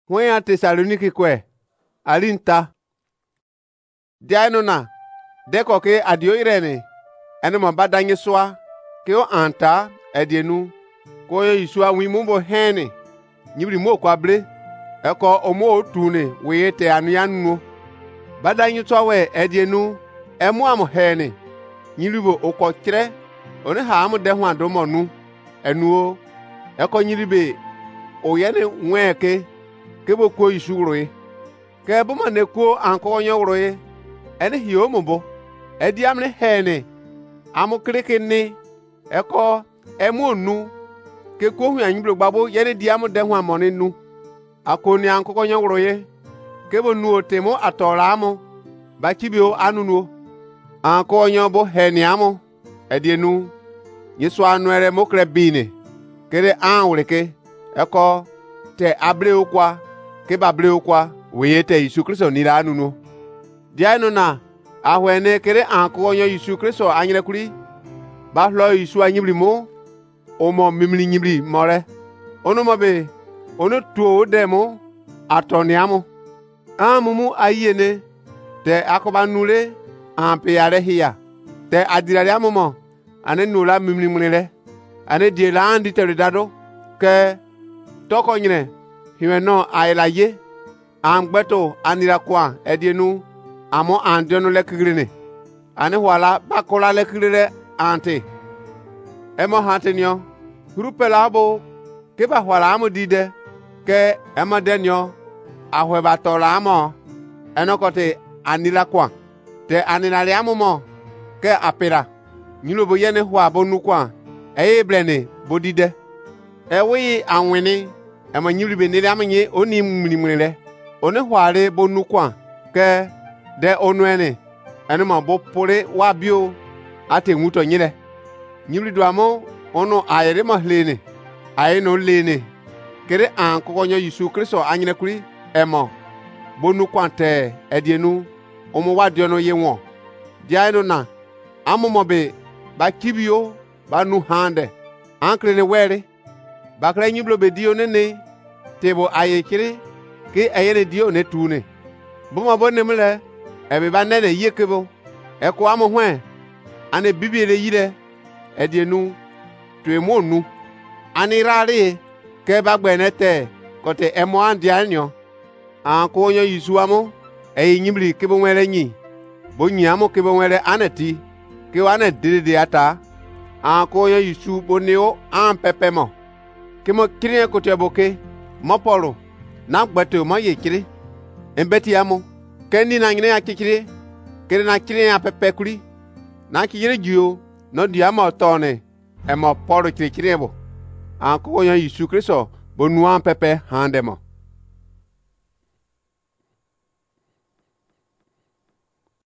Hwen Thessaloniki kwe alinta. Diano na deko ke adio irene ene mo badanye soa ke o anta edienu ko yo isua wi mumbo hene nyibri mo kwabre eko omo otune we te anu yanu badanye to we edienu emu am hene nyiribo okokire one ha am de ho adomonu enuo eko nyiribe oyene nweke kebo ko isugro ke bo maneko anko nyowro ene hiombo edi amne hene amukrikini eko emonu ke ko hu anyibro gbabo yene di amu de hu amone nu akoni ankoko nyowro kebo nu otemo atora amu bakibio anunu anko nyobo hene amu edienu yesu anuere mokre bine kere anwreke eko te abreokwa ke babreokwa weyete Yesu Kristo nira anunu diano na ahwene kere anko nyo Yesu Kristo anyrekuri ba hlo Yesu anyibrimo omo mimli nyibri more ono mobe ono tuo demo atoniamo amumu ayene te akoba nule ampe yare hiya te adirare amumo ane nula mimli munire ane diela andi teridado ke toko nyine hiwe no ailaye amgbeto anira kwa edienu amo andiono lekigrine ane wala bakola lekirire ante emo hatenyo grupela abo ke ba wala amo dide ke emo denyo ahwe batola amo enokote anila kwa te aninale amo mo ke apira nyilo bo yene hwa bonu kwa blene bodide ewi anwini emo nyilibe nile amenye oni mlimwele one hware bonu kwa ke de onwene ene ma bo pore wa bio ate nguto nyile nyilido amo ono ayere ma hlene aye no lene kere an kokonyo Yesu Kristo anyine kuri emo bonu kwante edienu omo wadio no yewon diano na amomobe ba kibio ba nu hande ankre ne were bakra nyiblo be dio nene tebo aye kire ke ayere dio ne tune boma bonne mle ebe ba nene yekebo eko amo hwen ane bibiele yire edienu tuemonu anirare ke bagbenete kote emo andianyo anko onyo yisuamo nyibli kebo nwere nyi bonyi amo kebo nwere aneti ke wane dede ata anko onyo yisu boneo ampepemo kemo kire kote boke moporo na gbeto mo yekire embeti amo kendi na ngine akikire kere na kire ya pepe kuri na kire jio no diamo tone emo poro kire bo anko onyo Yesu Kristo bonu ampepe handemo